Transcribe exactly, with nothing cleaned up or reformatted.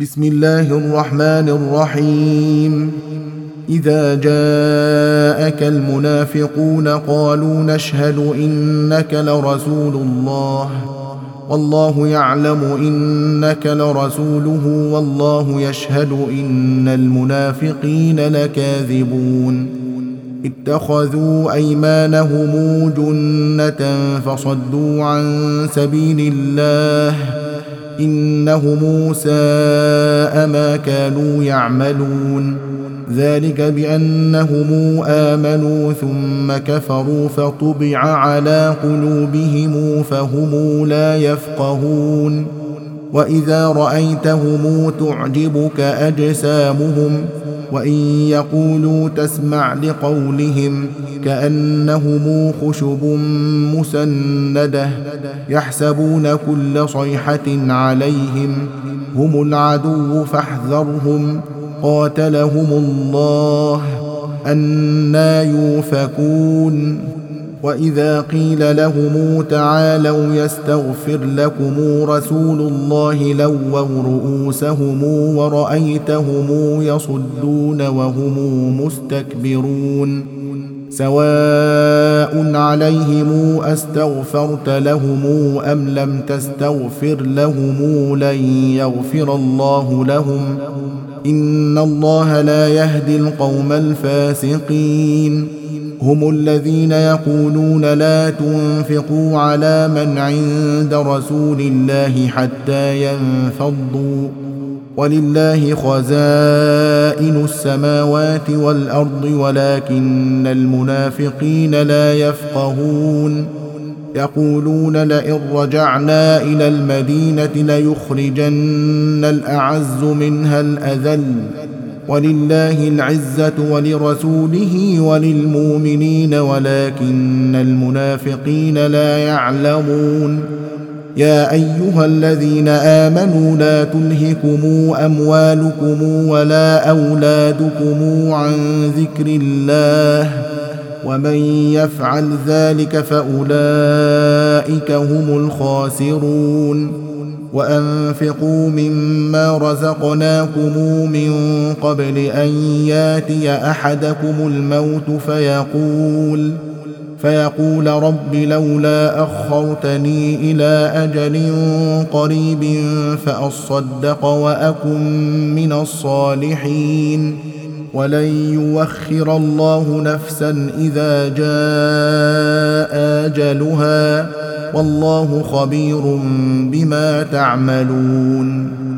بسم الله الرحمن الرحيم. إذا جاءك المنافقون قالوا نشهد إنك لرسول الله والله يعلم إنك لرسوله والله يشهد إن المنافقين لكاذبون. اتخذوا أيمانهم جنة فصدوا عن سبيل الله إنهم ساء ما كانوا يعملون. ذلك بأنهم آمنوا ثم كفروا فطبع على قلوبهم فهم لا يفقهون. وإذا رأيتهم تعجبك أجسامهم وإن يقولوا تسمع لقولهم كأنهم خشب مسندة يحسبون كل صيحة عليهم هم العدو فاحذرهم قاتلهم الله أنى يؤفكون. وإذا قيل لهم تعالوا يستغفر لكم رسول الله لووا رؤوسهم ورأيتهم يصدون وهم مستكبرون. سواء عليهم أستغفرت لهم أم لم تستغفر لهم لن يغفر الله لهم إن الله لا يهدي القوم الفاسقين. هم الذين يقولون لا تنفقوا على من عند رسول الله حتى ينفضوا ولله خزائن السماوات والأرض ولكن المنافقين لا يفقهون. يقولون لئن رجعنا إلى المدينة ليخرجن الأعز منها الأذل ولله العزة ولرسوله وللمؤمنين ولكن المنافقين لا يعلمون. يا أيها الذين آمنوا لا تلهكم أموالكم ولا أولادكم عن ذكر الله ومن يفعل ذلك فأولئك هم الخاسرون. وأنفقوا مما رزقناكم من قبل أن ياتي أحدكم الموت فيقول فيقول رب لولا أخرتني إلى أجل قريب فأصدق وأكن من الصالحين ولن يؤخر الله نفسا إذا جاء أجلها والله خبير بما تعملون.